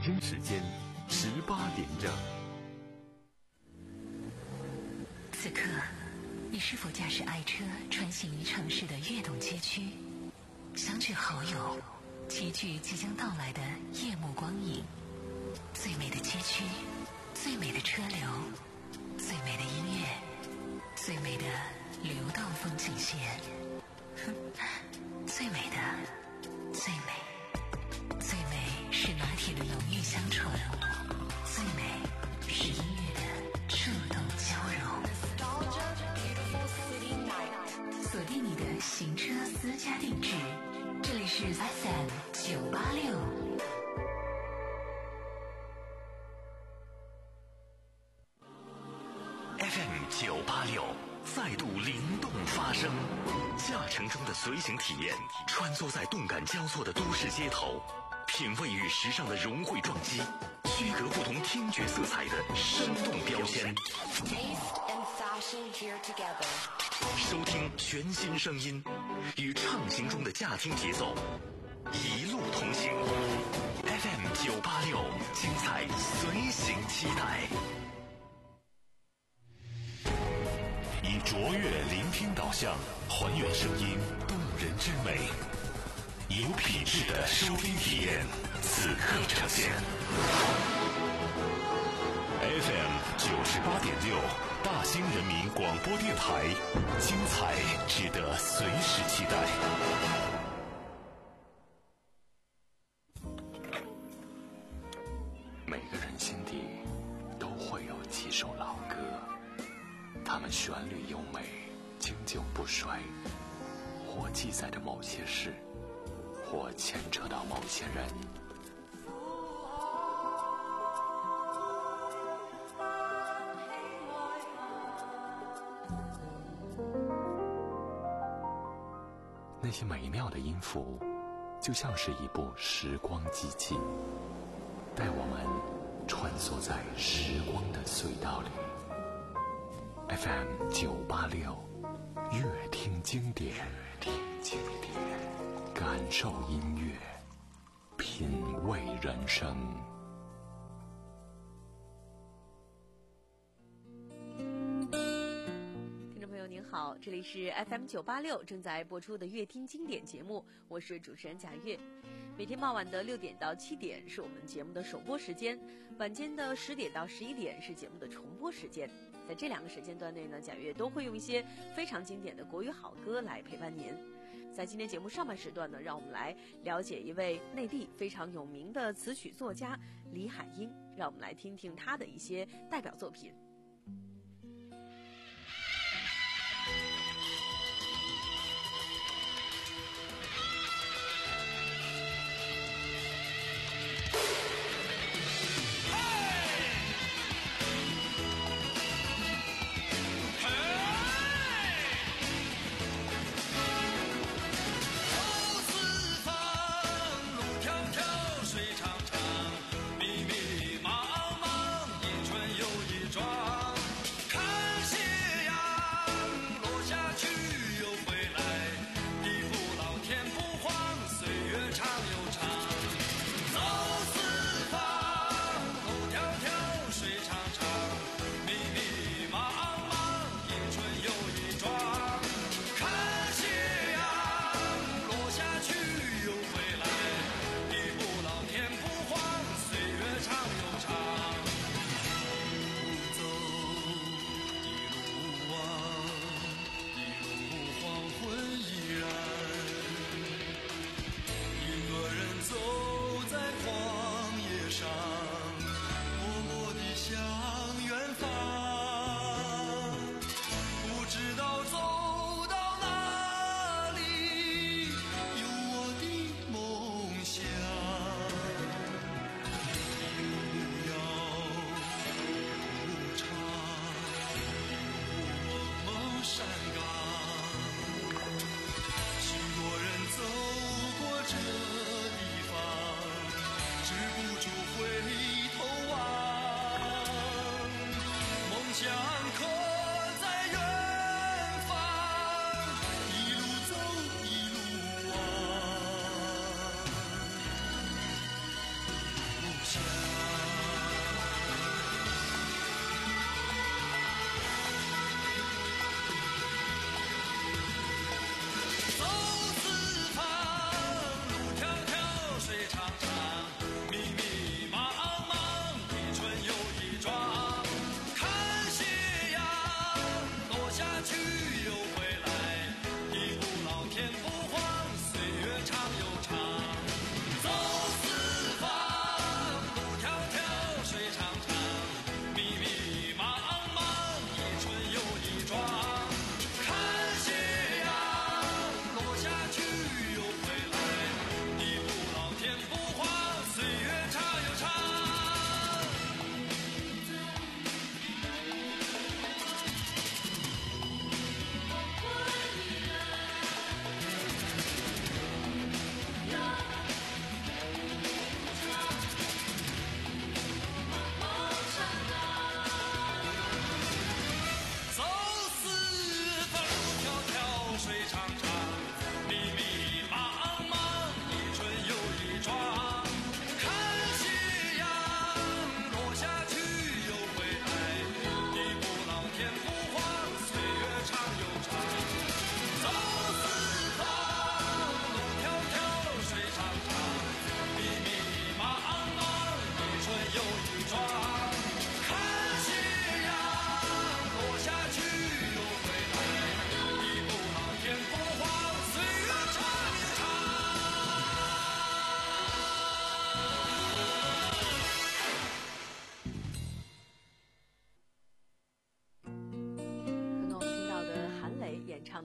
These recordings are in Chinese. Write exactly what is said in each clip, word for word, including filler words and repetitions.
京时间十八点整。 此刻，你是否驾驶爱车穿行于城市的跃动街区，相聚好友，齐聚即将到来的夜幕光影？最美的街区，最美的车流，最美的音乐，最美的流动风景线，最美的，最美，最美是拿铁的浓郁香醇，最美是音乐的触动交融。锁定你的行车私家定制，这里是 F M 九八六。 F M 九八六再度灵动发声，驾乘中的随行体验，穿梭在动感交错的都市街头，品味与时尚的融汇撞击，区隔不同听觉色彩的生动标签。收听全新声音，与畅行中的驾听节奏，一路同行。F M 九八六，精彩随行期待。以卓越聆听导向，还原声音动人之美，有品质的收听体验，此刻呈现。F M 九十八点六，大兴人民广播电台，精彩值得随时期待。每个人心底都会有几首老歌，它们旋律优美，经久不衰，或记载着某些事，或牵扯到某些人。那些美妙的音符，就像是一部时光机器，带我们穿梭在时光的隧道里。F M 九八六，乐听经典，乐听经典，感受音乐，品味人生。 您好，这里是 F M 九八六正在播出的乐听经典节目，我是主持人贾月。每天傍晚的六点到七点是我们节目的首播时间，晚间的十点到十一点是节目的重播时间。在这两个时间段内呢，贾月都会用一些非常经典的国语好歌来陪伴您。在今天节目上半时段呢，让我们来了解一位内地非常有名的词曲作家李海英，让我们来听听他的一些代表作品。 水长长，密密茫茫，一春又一转。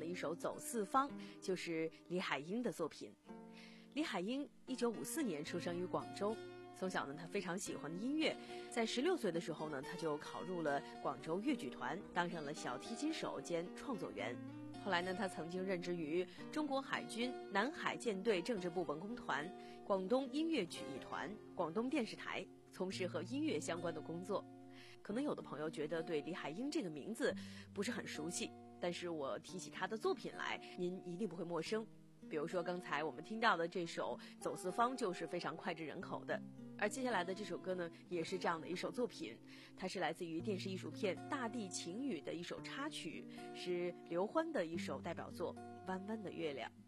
一首《走四方》就是李海英的作品。李海英一九五四年出生于广州，从小呢他非常喜欢的音乐，在十六岁的时候呢他就考入了广州粤剧团，当上了小提琴手兼创作员。后来呢他曾经任职于中国海军南海舰队政治部文工团、广东音乐曲艺团、广东电视台，从事和音乐相关的工作。可能有的朋友觉得对李海英这个名字不是很熟悉，但是我提起他的作品来，您一定不会陌生。比如说刚才我们听到的这首《走四方》就是非常脍炙人口的，而接下来的这首歌呢也是这样的一首作品，它是来自于电视艺术片《大地情语》的一首插曲，是刘欢的一首代表作《弯弯的月亮》。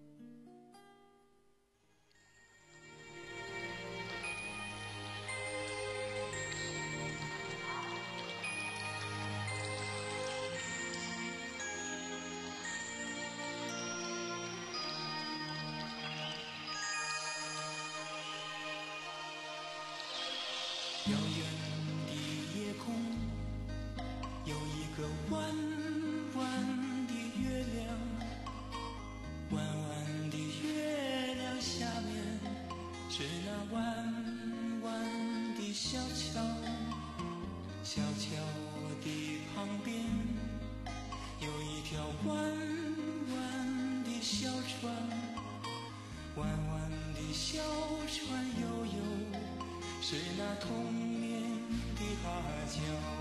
遥远的夜空有一个弯弯的月亮，弯弯的月亮下面是那弯弯的小桥，小桥的旁边有一条弯弯的小船，弯弯的小船悠悠是那童年的芭蕉。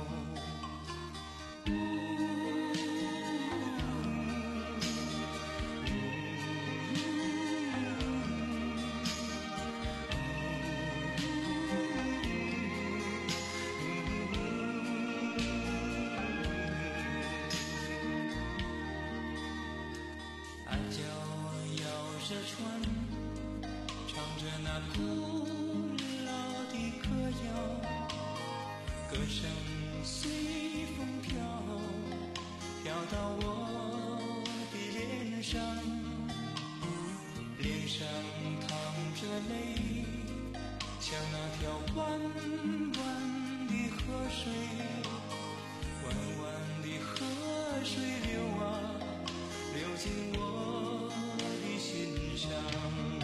暗角摇着船，唱着那古歌谣，歌声随风飘，飘到我的脸上，脸上淌着泪，像那条弯弯的河水，弯弯的河水流啊，流进我的心上。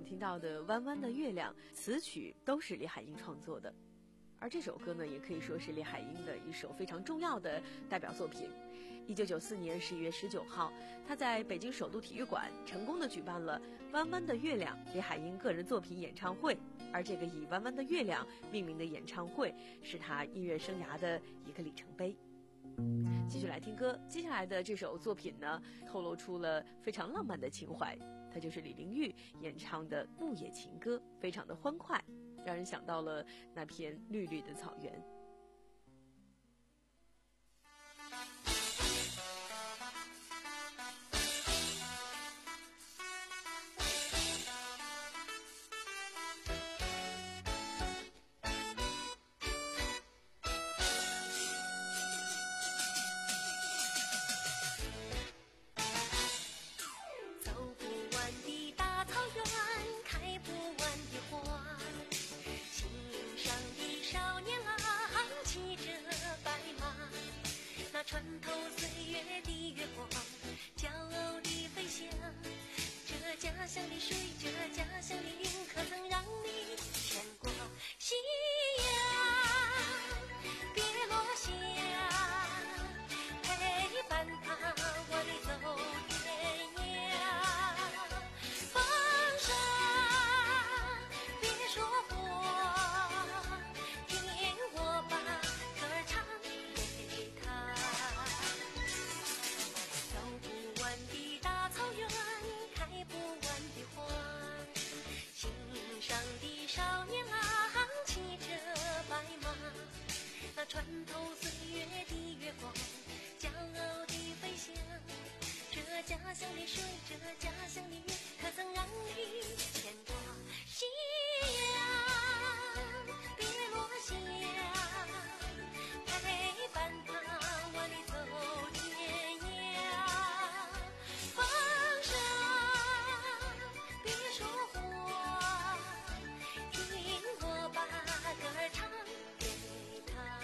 听到的《弯弯的月亮》，词曲都是李海英创作的。而这首歌呢，也可以说是李海英的一首非常重要的代表作品。一九九四年十一月十九号，他在北京首都体育馆成功的举办了《弯弯的月亮》李海英个人作品演唱会。而这个以《弯弯的月亮》命名的演唱会，是他音乐生涯的一个里程碑。继续来听歌，接下来的这首作品呢，透露出了非常浪漫的情怀，它就是李玲玉演唱的《牧野情歌》，非常的欢快，让人想到了那片绿绿的草原。 穿透岁月的月光，骄傲地飞翔。这家乡的水，这家乡的云，可曾让你牵挂？夕阳别落下，陪伴他我的走天涯。风沙别说话，听我把歌儿唱给他。走不完的大草原，开不完的花，心上的少年郎骑着白马，那穿透岁月的月光，骄傲地飞翔。这家乡的水，这家乡的云，可曾让你牵挂？夕阳别落下，陪伴他我的走天涯。风沙别说话，听我把歌儿唱给他。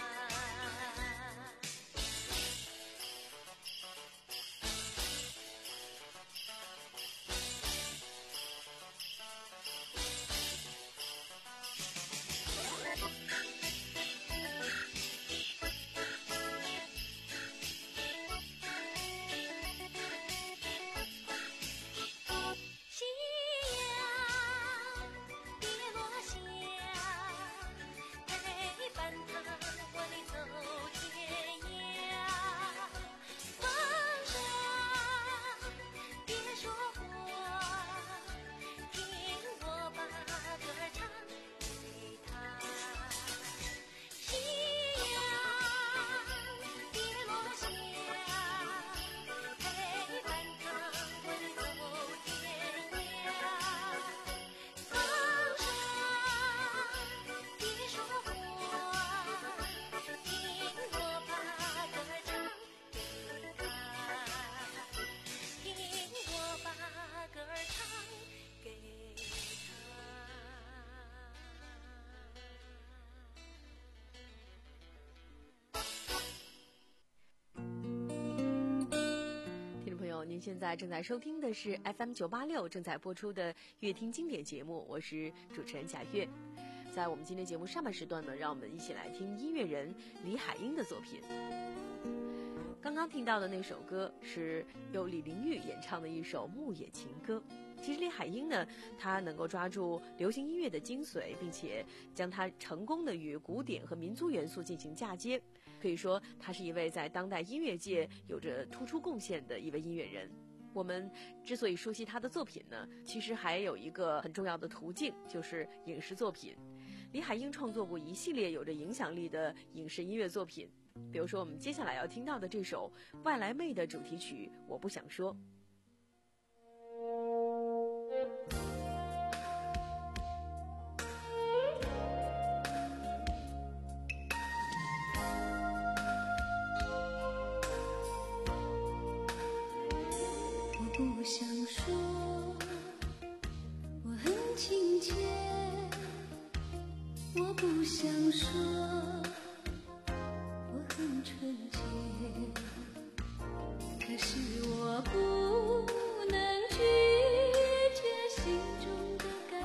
夕阳别落下，陪伴他我的走天涯。风沙别说话，听我把歌儿唱给他。夕阳别落下，陪伴他我的走天涯。风沙别说话，听我把歌儿唱给他，听我把歌儿唱给听众朋友，您现在正在收听的是 F M 九八六正在播出的乐听经典节目，我是主持人贾月。在我们今天节目上半时段呢，让我们一起来听音乐人李海英的作品。刚刚听到的那首歌是由李玲玉演唱的一首《牧野情歌》。其实李海英呢，她能够抓住流行音乐的精髓，并且将它成功的与古典和民族元素进行嫁接，可以说她是一位在当代音乐界有着突出贡献的一位音乐人。我们之所以熟悉她的作品呢，其实还有一个很重要的途径，就是影视作品。李海英创作过一系列有着影响力的影视音乐作品，比如说我们接下来要听到的这首《外来妹》的主题曲《我不想说》。 我不想说，我很亲切。我不想说，我很纯洁。可是我不能拒绝心中的感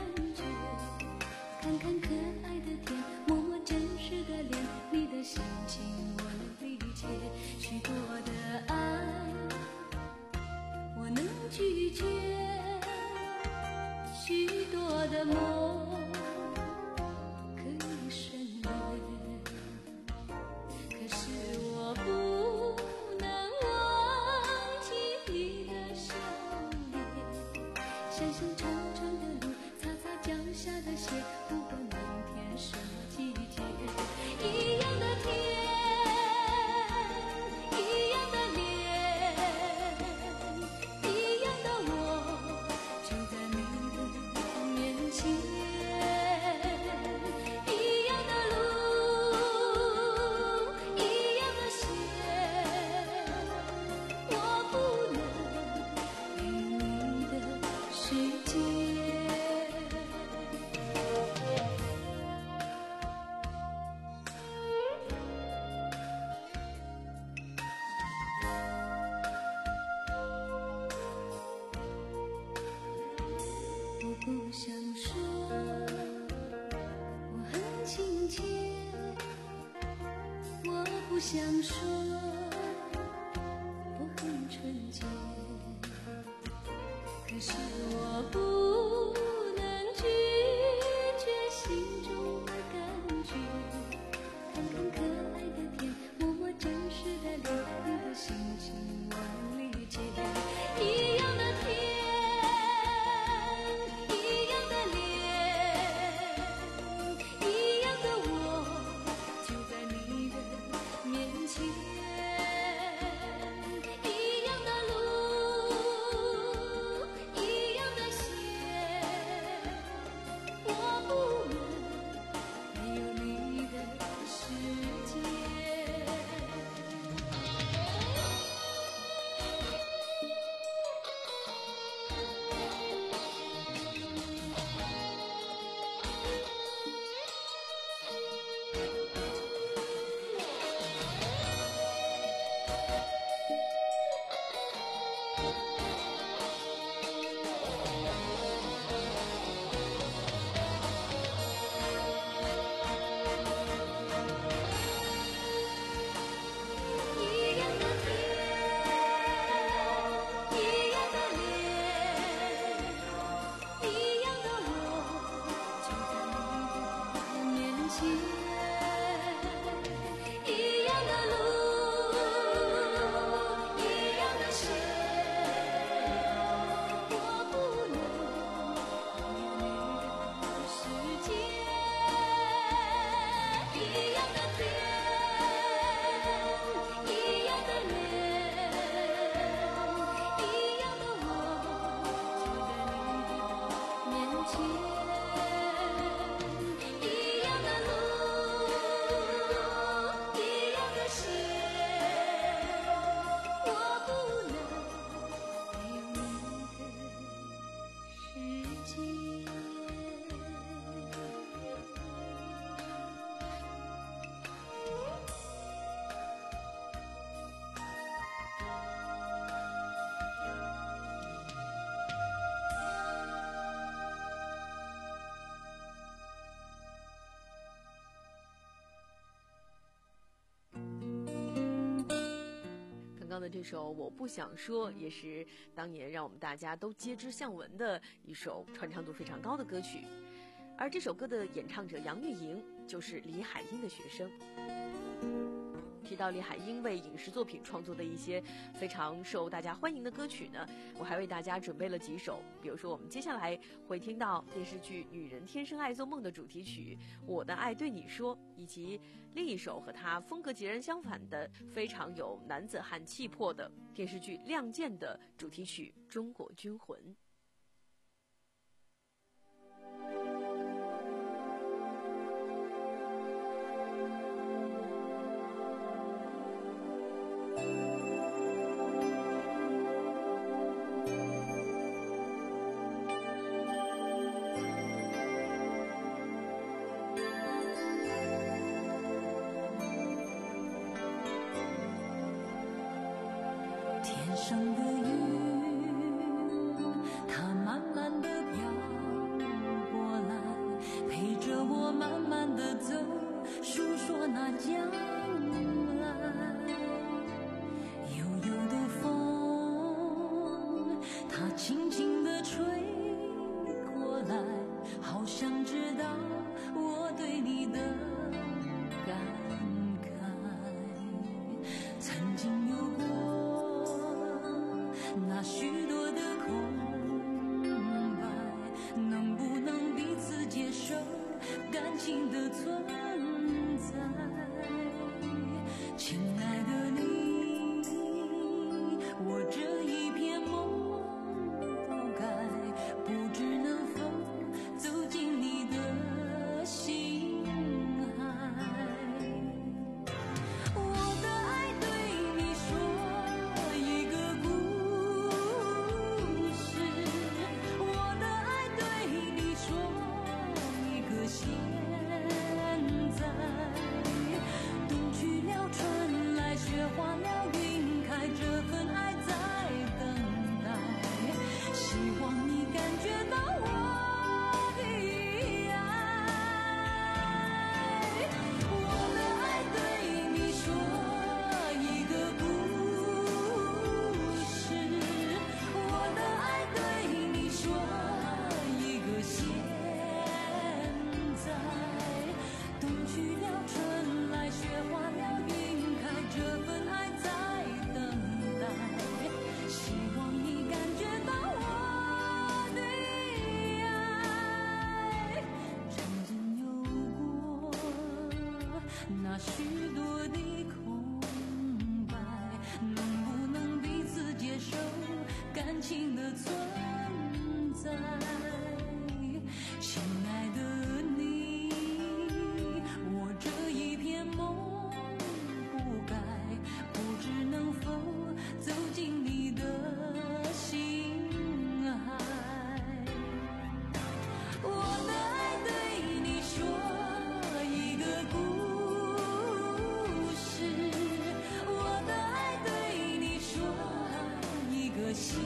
切，我不想说我很纯洁，可是我不能拒绝心中的感觉，看看可爱的天，摸摸真实的脸，你的心情我理解，一样的天，一样的脸，一样的我，就在你的面前，一样的路，一样的鞋，我不能没有你的世界。一样的天，一样的脸，一样的我，就在你的面前，一样的路，一样的鞋，我不能没有你的世界，一样的天。一样的脸，一样的我，就在你的面前，一样的路，一样的鞋，我不能没有你的世界。 刚刚的这首《我不想说》也是当年让我们大家都皆知巷闻的一首传唱度非常高的歌曲，而这首歌的演唱者杨钰莹就是李海英的学生。提到李海英为影视作品创作的一些非常受大家欢迎的歌曲呢，我还为大家准备了几首，比如说我们接下来会听到电视剧《女人天生爱做梦》的主题曲《我的爱对你说》，以及另一首和它风格截然相反的非常有男子汉气魄的电视剧《亮剑》的主题曲《中国军魂》。 天上的云，它慢慢地飘过来，陪着我慢慢地走，诉说那将来。悠悠的风，它轻轻地吹过来，好想知道我对你的感慨。曾经有过那许多的空白，能不能彼此接受感情的存在？亲爱的你，我这一片梦不该，不知能否走进你的心海。我的爱对你说一个故事，我的爱对你说一个现在，冬去了，春那许多的空白，能不能彼此接受感情的存在？亲爱的你，我这一片梦不该，不知能否走进你的心海。我的爱对你说一个故事，我的爱对你说一个现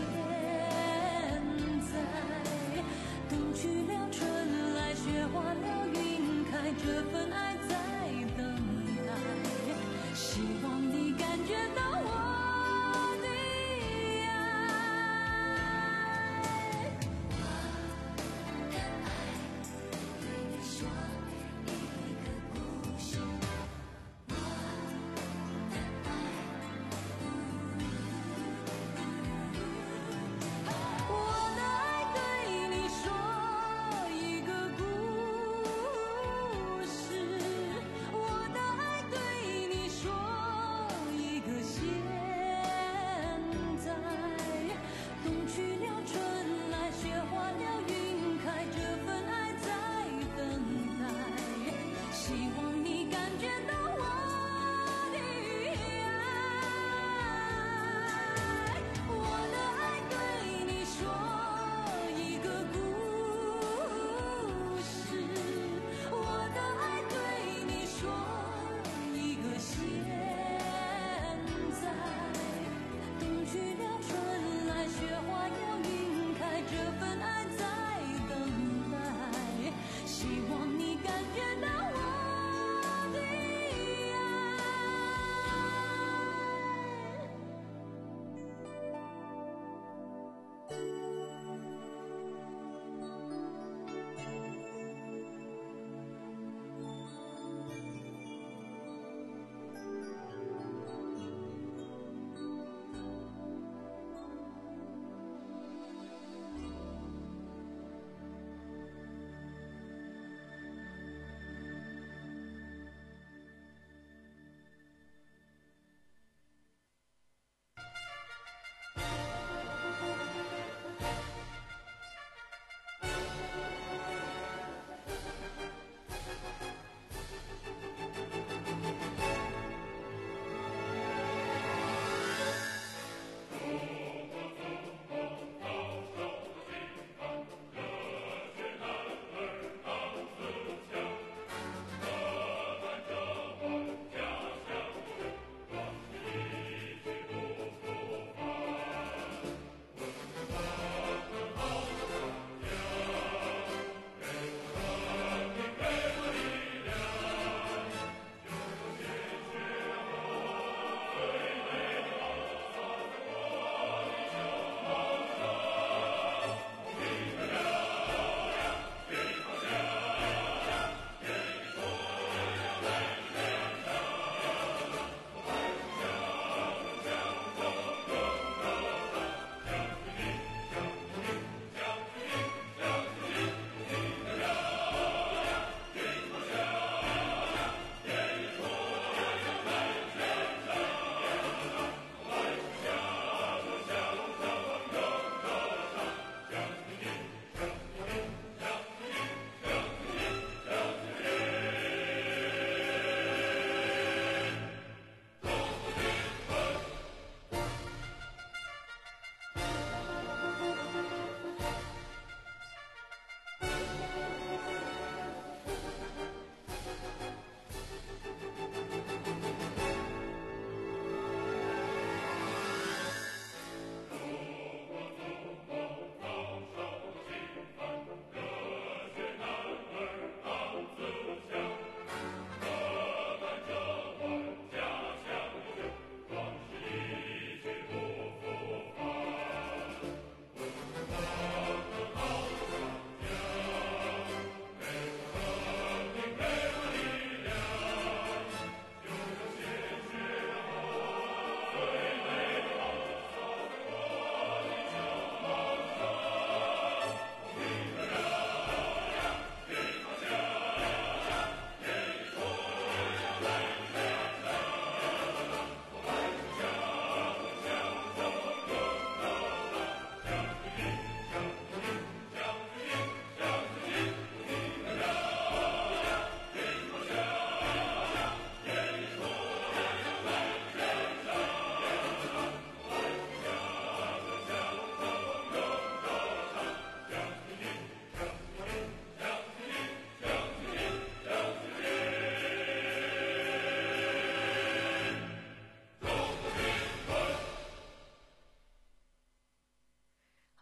在。冬去了，春来，雪化了，云开，这份爱在等待，希望你感觉到我的爱。我的爱对你说一个故事，我的爱，我的爱对你说一个故事，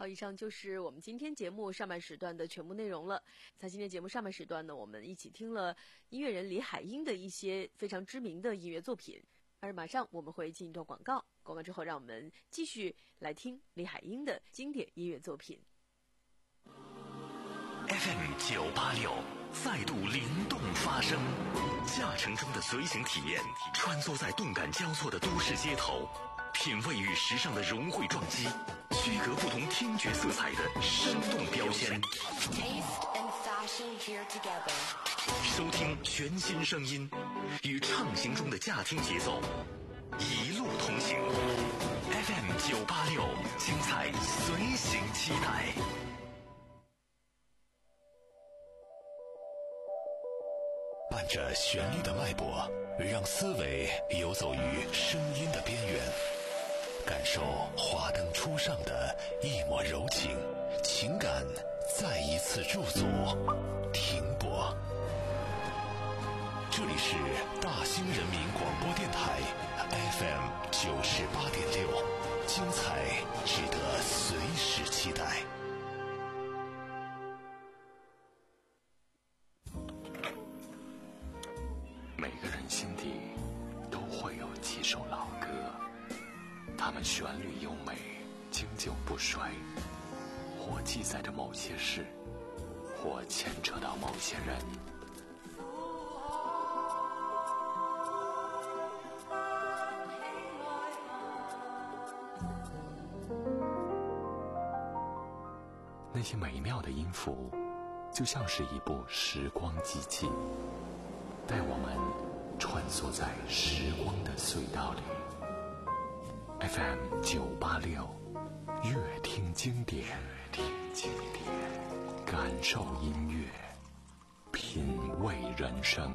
以上就是我们今天节目上半时段的全部内容了。在今天节目上半时段呢，我们一起听了音乐人李海英的一些非常知名的音乐作品。而马上我们会进一段广告，广告之后让我们继续来听李海英的经典音乐作品。 F M 九八六再度灵动发声，驾乘中的随行体验，穿梭在动感交错的都市街头，品味与时尚的融汇撞击，区隔不同听觉色彩的生动标签。收听全新声音，与畅行中的驾听节奏，一路同行。F M 九八六，精彩随行期待。伴着旋律的脉搏，让思维游走于声音的边缘，感受华灯初上的一抹柔情，情感再一次驻足停泊。这里是大兴人民广播电台 F M 九十八点六，精彩值得随时期待。每个人心底都会有几首老歌，它们旋律优美，经久不衰，或记载着某些事，或牵扯到某些人。那些美妙的音符，就像是一部时光机器，带我们穿梭在时光的隧道里。F M 九八六，乐听经典，乐听经典，感受音乐，品味人生。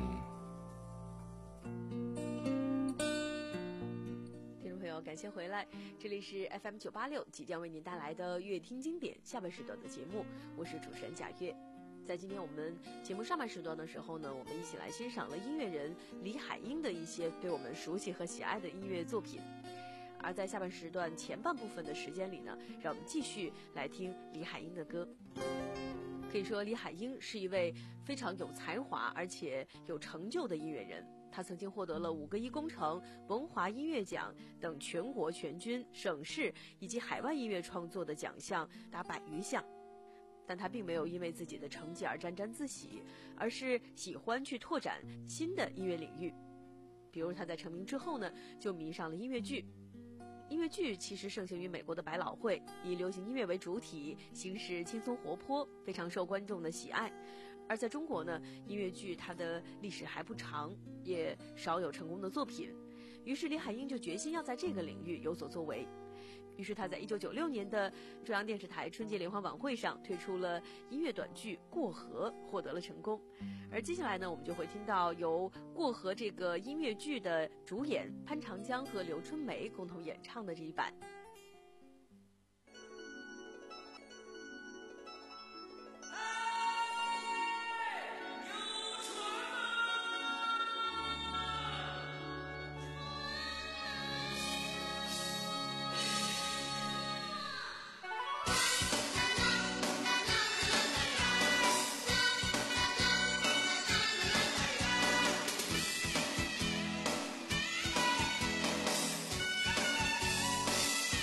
听众朋友，感谢回来，这里是 F M 九八六，即将为您带来的乐听经典下半时段的节目，我是主持人贾月。在今天我们节目上半时段的时候呢，我们一起来欣赏了音乐人李海英的一些对我们熟悉和喜爱的音乐作品。而在下半时段前半部分的时间里呢，让我们继续来听李海英的歌。可以说李海英是一位非常有才华而且有成就的音乐人，他曾经获得了五个一工程、文华音乐奖等全国全军、省市以及海外音乐创作的奖项达百余项。但他并没有因为自己的成绩而沾沾自喜，而是喜欢去拓展新的音乐领域。比如他在成名之后呢，就迷上了音乐剧。音乐剧其实盛行于美国的百老汇，以流行音乐为主体，形式轻松活泼，非常受观众的喜爱。而在中国呢，音乐剧它的历史还不长，也少有成功的作品。于是李海英就决心要在这个领域有所作为。于是他在一九九六年的中央电视台春节联欢晚会上推出了音乐短剧《过河》，获得了成功。而接下来呢，我们就会听到由《过河》这个音乐剧的主演潘长江和刘春梅共同演唱的这一版。 过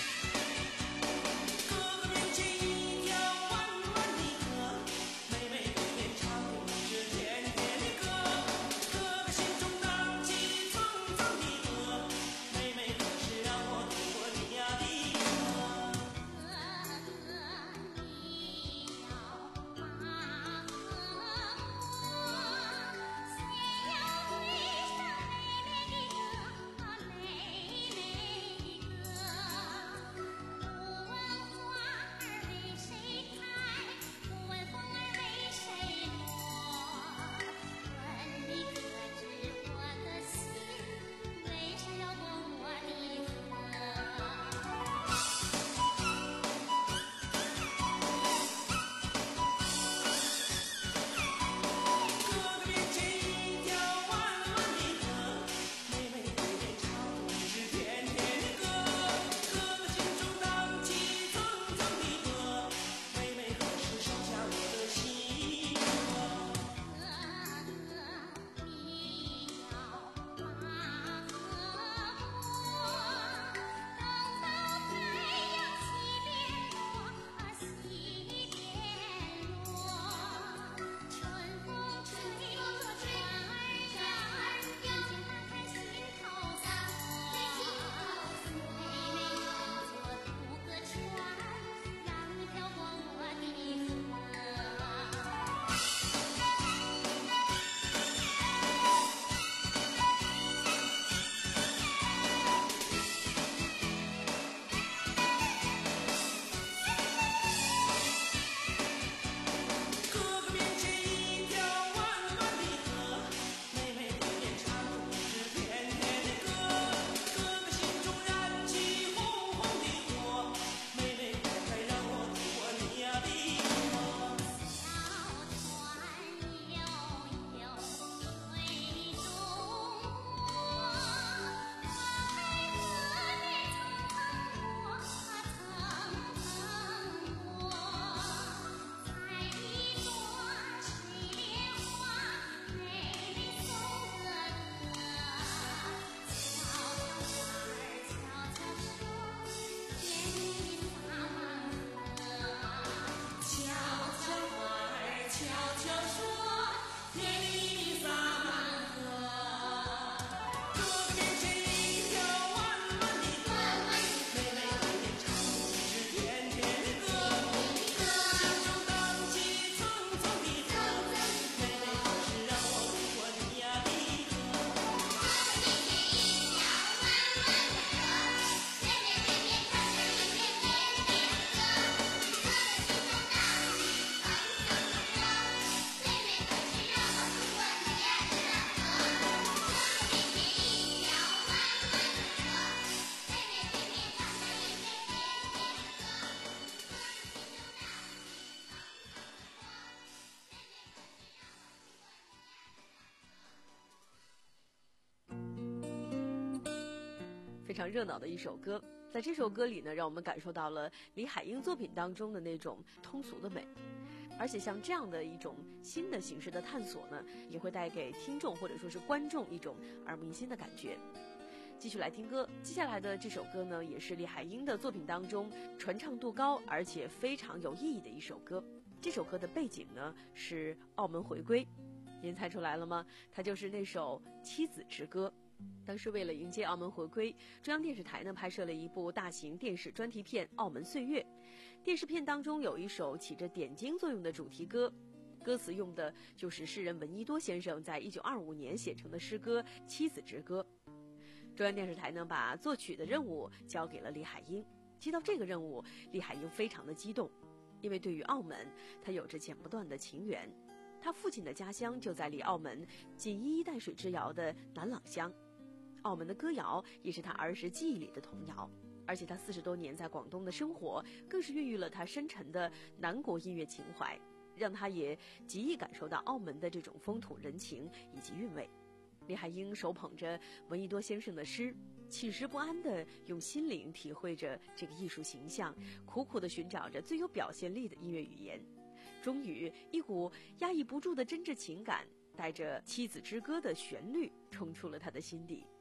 非常热闹的一首歌。在这首歌里呢，让我们感受到了李海英作品当中的那种通俗的美。而且像这样的一种新的形式的探索呢，也会带给听众或者说是观众一种耳目一新的感觉。继续来听歌，接下来的这首歌呢，也是李海英的作品当中传唱度高而且非常有意义的一首歌。这首歌的背景呢是澳门回归，您猜出来了吗？它就是那首《妻子之歌》。当时为了迎接澳门回归，中央电视台呢拍摄了一部大型电视专题片《澳门岁月》。电视片当中有一首起着点睛作用的主题歌，歌词用的就是诗人闻一多先生在一九二五年写成的诗歌《妻子之歌》。中央电视台呢把作曲的任务交给了李海英。接到这个任务，李海英非常的激动，因为对于澳门，他有着剪不断的情缘。他父亲的家乡就在离澳门仅一衣带水之遥的南朗乡。澳门的歌谣也是他儿时记忆里的童谣，而且他四十多年在广东的生活，更是孕育了他深沉的南国音乐情怀，让他也极易感受到澳门的这种风土人情以及韵味。李海英手捧着闻一多先生的诗，寝食不安地用心灵体会着这个艺术形象，苦苦地寻找着最有表现力的音乐语言。终于，一股压抑不住的真挚情感，带着《妻子之歌》的旋律冲出了他的心底。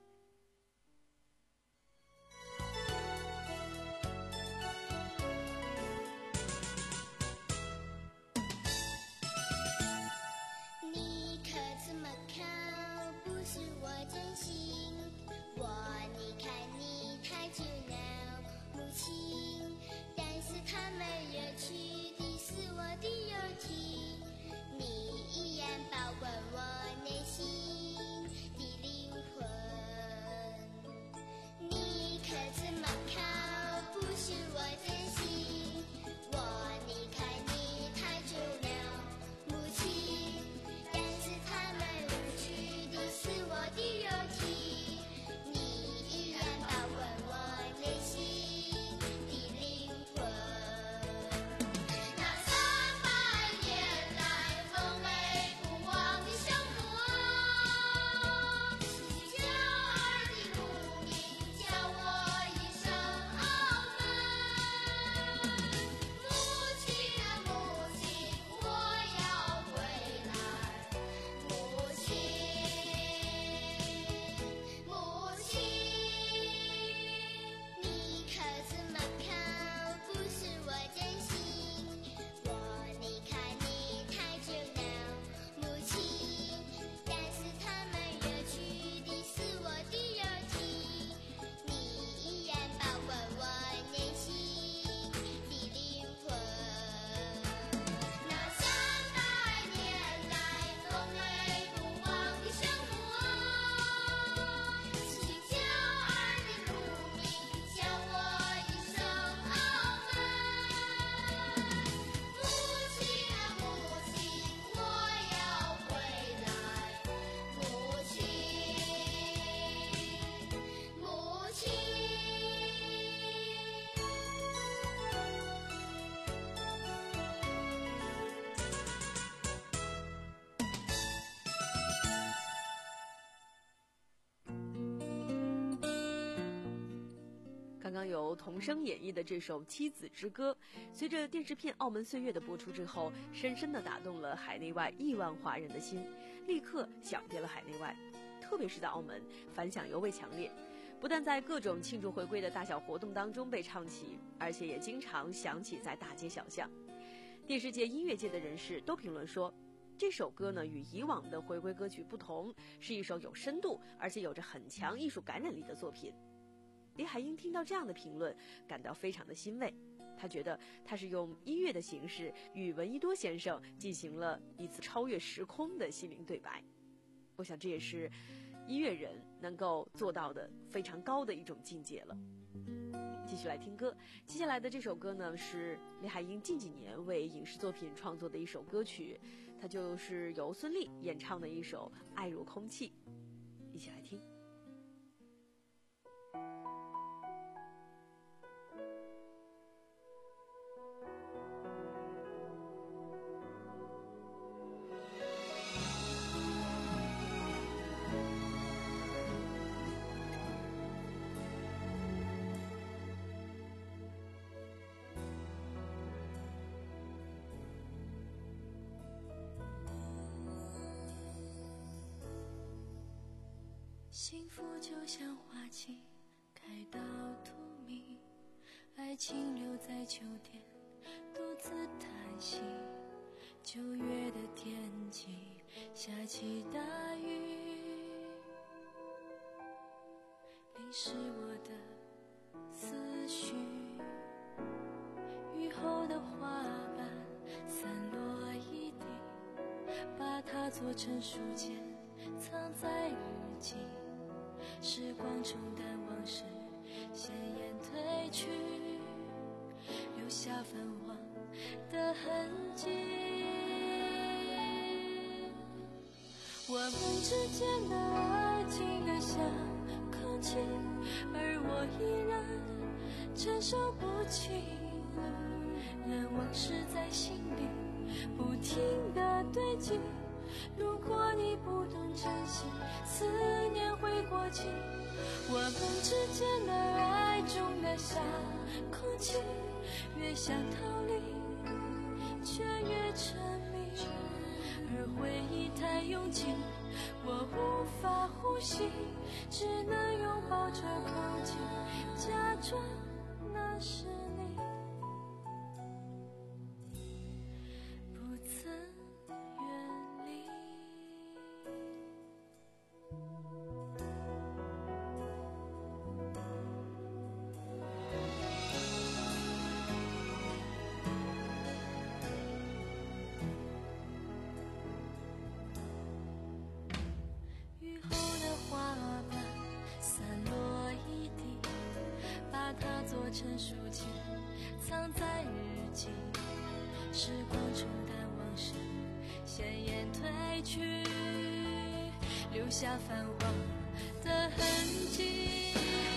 刚刚由童声演绎的这首《妻子之歌》，随着电视片《澳门岁月》的播出之后，深深地打动了海内外亿万华人的心，立刻响遍了海内外。特别是在澳门，反响尤为强烈，不但在各种庆祝回归的大小活动当中被唱起，而且也经常响起在大街小巷。电视界、音乐界的人士都评论说，这首歌呢与以往的回归歌曲不同，是一首有深度而且有着很强艺术感染力的作品。李海英听到这样的评论，感到非常的欣慰。他觉得他是用音乐的形式与闻一多先生进行了一次超越时空的心灵对白。我想这也是音乐人能够做到的非常高的一种境界了。继续来听歌，接下来的这首歌呢是李海英近几年为影视作品创作的一首歌曲，它就是由孙俪演唱的一首《爱如空气》，一起来听。 幸福就像花期开到荼蘼，爱情留在秋天独自叹息。九月的天气下起大雨，淋湿我的思绪。雨后的花瓣散落一地，把它做成书签藏在日记。时光冲淡往事，鲜艳褪去，留下泛黄的痕迹。我们之间的爱情的像空气，而我依然承受不起。任往事在心里不停地堆积，如果你不懂珍惜，思念会过期。我们之间的爱重得像空气，越想逃离却越沉迷，而回忆太拥挤，我无法呼吸，只能拥抱着空气，假装那是你，不曾远离。雨后的花瓣散落一地，把它做成书签藏在日记。时光冲淡往事，鲜艳褪去，留下泛黄的痕迹。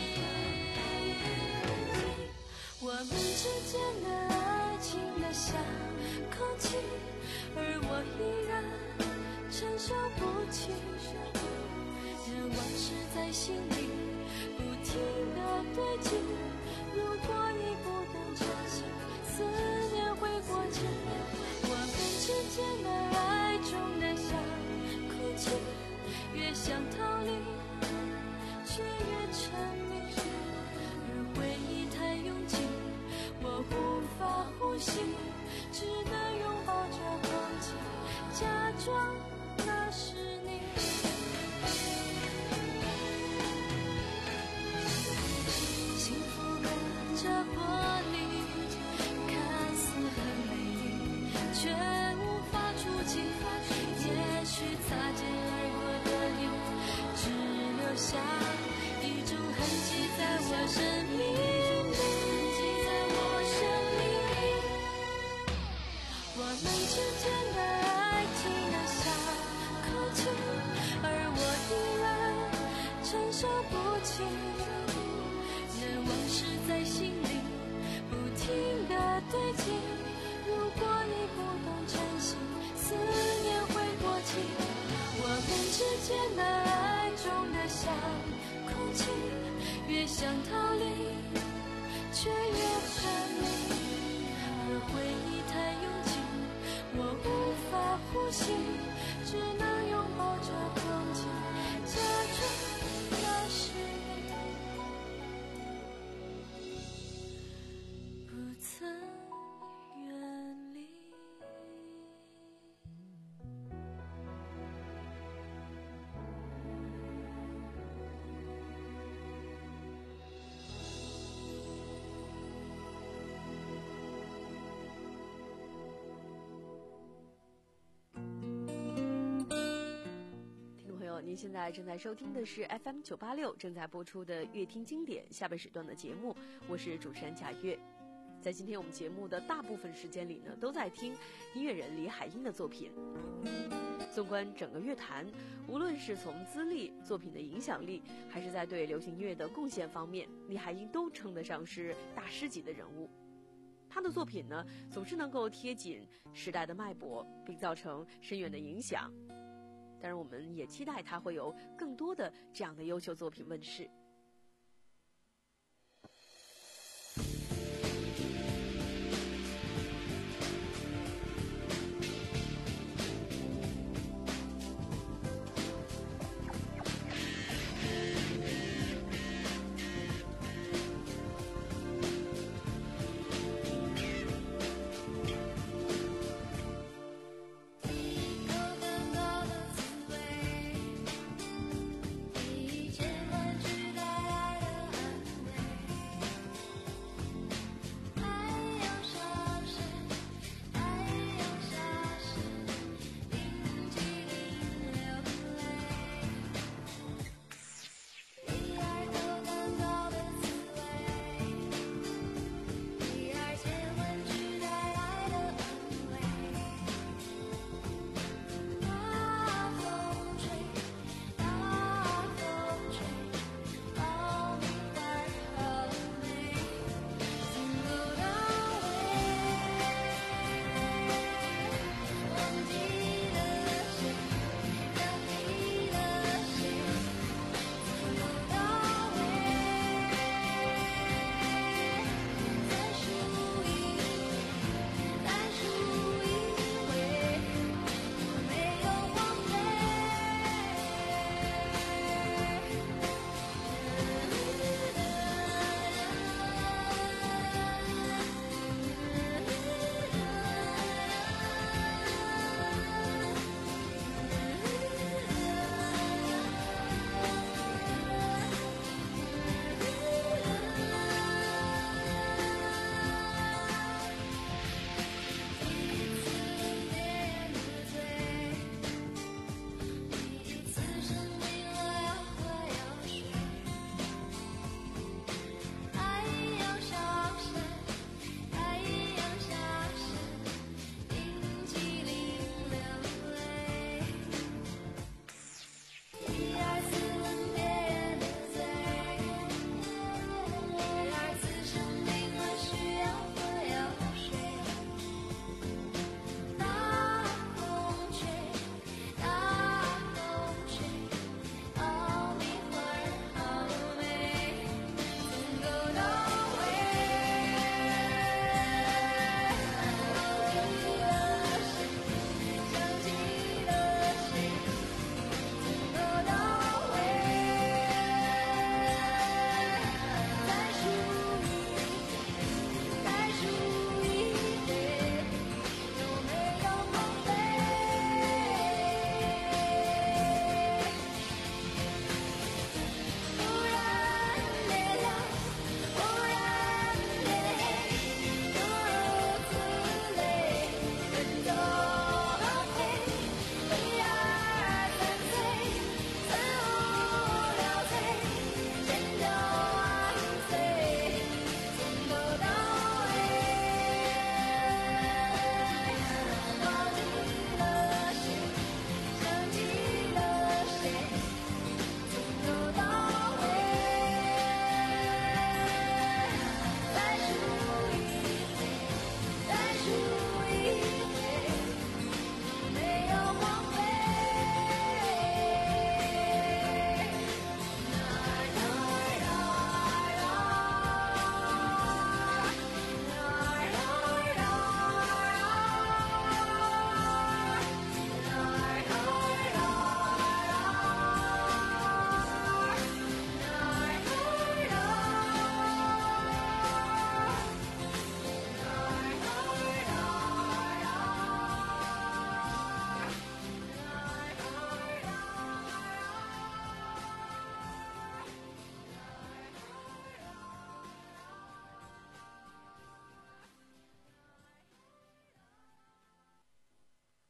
我们之间的爱情的像空气，而我依然承受不起。任往事在心里不停地堆积，如果你不懂珍惜，思念会过期。我们之间的爱重得像空气，越想逃离却越沉迷，而回忆太拥挤，我无法呼吸，只能拥抱着空气，假装那是你。幸福隔着玻璃，看似很美丽，却无法触及。也许擦肩而过的你，只留下一种痕迹在我生命里。我们之间的爱情的像空气，而我依然承受不起。任往事在心里不停地堆积，如果你不懂珍惜，思念会过期。我们之间的爱重得像空气，越想逃离却越沉迷，而回忆太拥挤，我无法呼吸，只能拥抱着空气，假装那是你，不曾远离。 您现在正在收听的是 F M 九八六正在播出的乐听经典下半时段的节目，我是主持人贾月。在今天我们节目的大部分时间里呢，都在听音乐人李海英的作品。纵观整个乐坛，无论是从资历、作品的影响力，还是在对流行音乐的贡献方面，李海英都称得上是大师级的人物。他的作品呢，总是能够贴紧时代的脉搏，并造成深远的影响。当然我们也期待他会有更多的这样的优秀作品问世。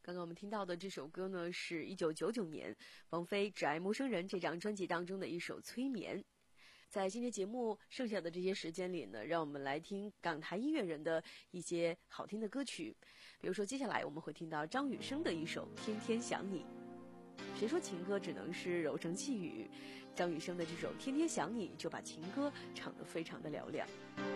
刚刚我们听到的这首歌呢，是一九九九年王菲《只爱陌生人》这张专辑当中的一首《催眠》。在今天节目剩下的这些时间里呢，让我们来听港台音乐人的一些好听的歌曲。比如说接下来我们会听到张雨生的一首《天天想你》。谁说情歌只能是柔声细语？张雨生的这首《天天想你》就把情歌唱得非常的嘹亮。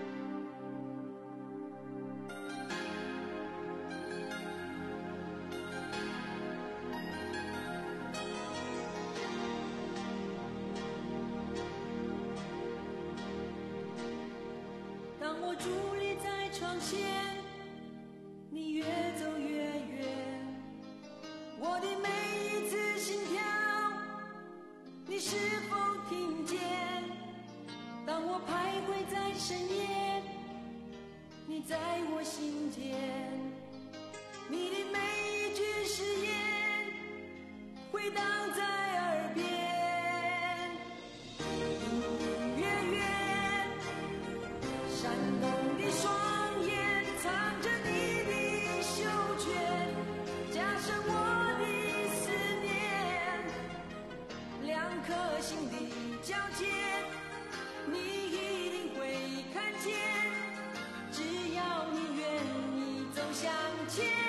当我伫立在窗前，你越走越远，我的每一次心跳，你是否听见？当我徘徊在深夜，你在我心间，你的每一句誓言回荡在耳边，隐隐约约闪动的双眼藏着你的袖卷，加深我的思念，两颗心的交界，你一定会看见，只要你愿意走向前。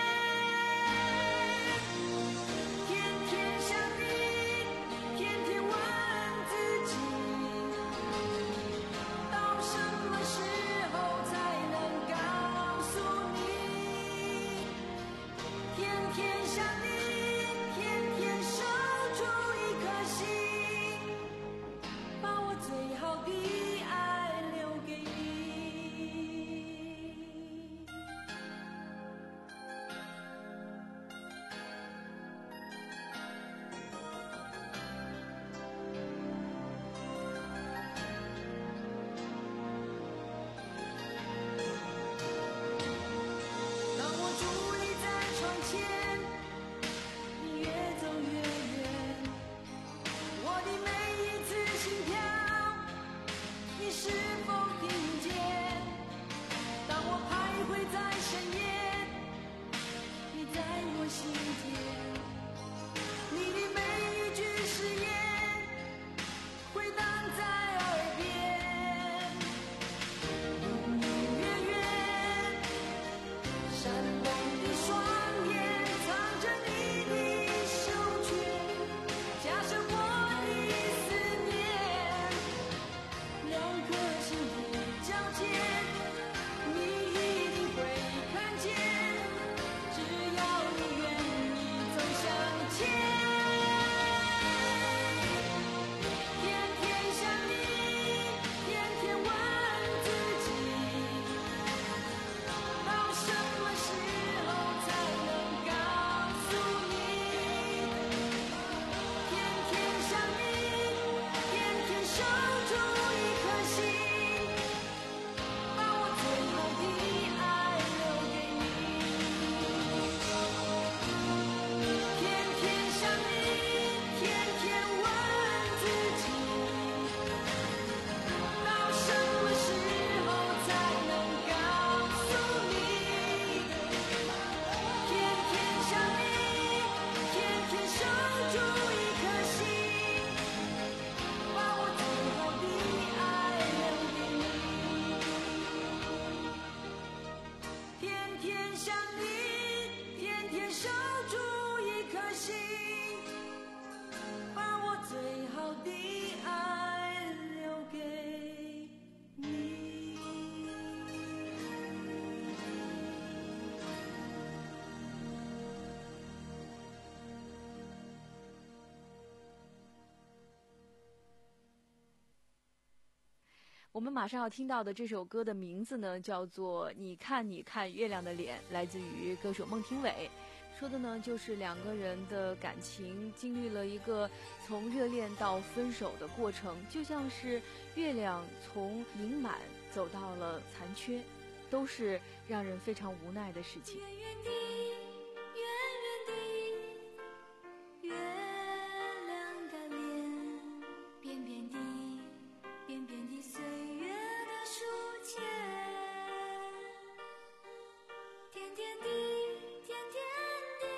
我们马上要听到的这首歌的名字呢，叫做《你看你看月亮的脸》，来自于歌手孟庭苇。说的呢，就是两个人的感情经历了一个从热恋到分手的过程，就像是月亮从盈满走到了残缺，都是让人非常无奈的事情。 远远的，远远的，月亮的脸，扁扁的，扁扁的岁月的书签，甜甜的，甜甜的。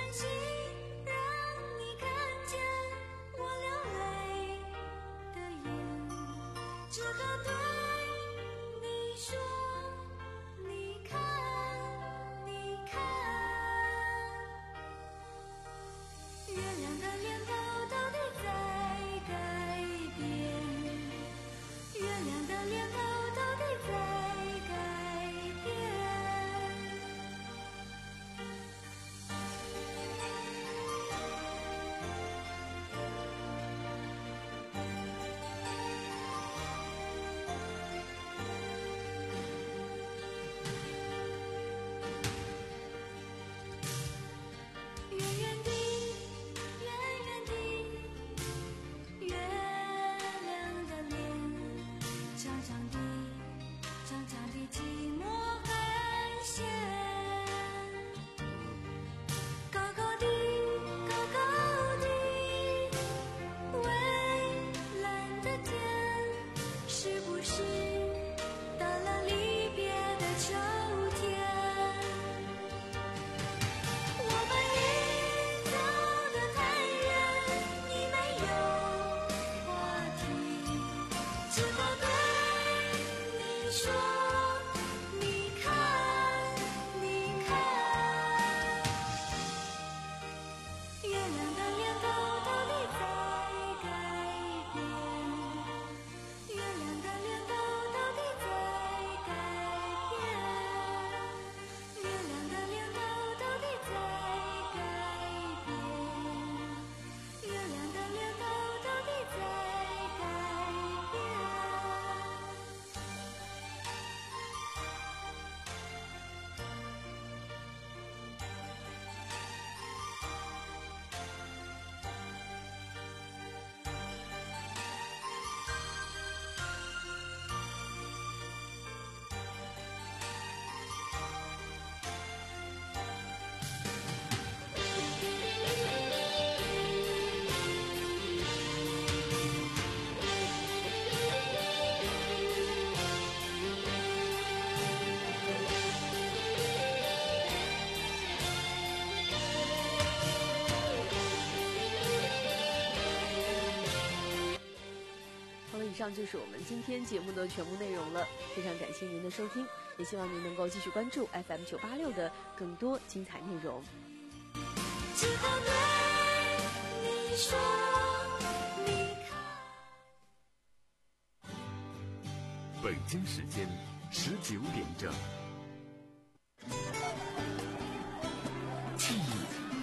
心，让你看见我流泪的眼，只好对你说，你看，你看，月亮的脸头到底在改变，月亮的脸头到底在改变。远远地，远远地，月亮的脸，长长的，长长的寂寞很咸。高高的，高高的，蔚蓝的天，是不是到了离别的秋天？我们已走得太远，你没有话题，只好对你说，你看，你看，月亮的脸头到底在改变，月亮的脸头到底在改变，月亮的脸头到底在改变，月亮的脸头到底在改变。 好了，以上就是我们今天节目的全部内容了，非常感谢您的收听，也希望您能够继续关注 F M 九八六的更多精彩内容。 只好对你说，你看。 北京时间十九点整。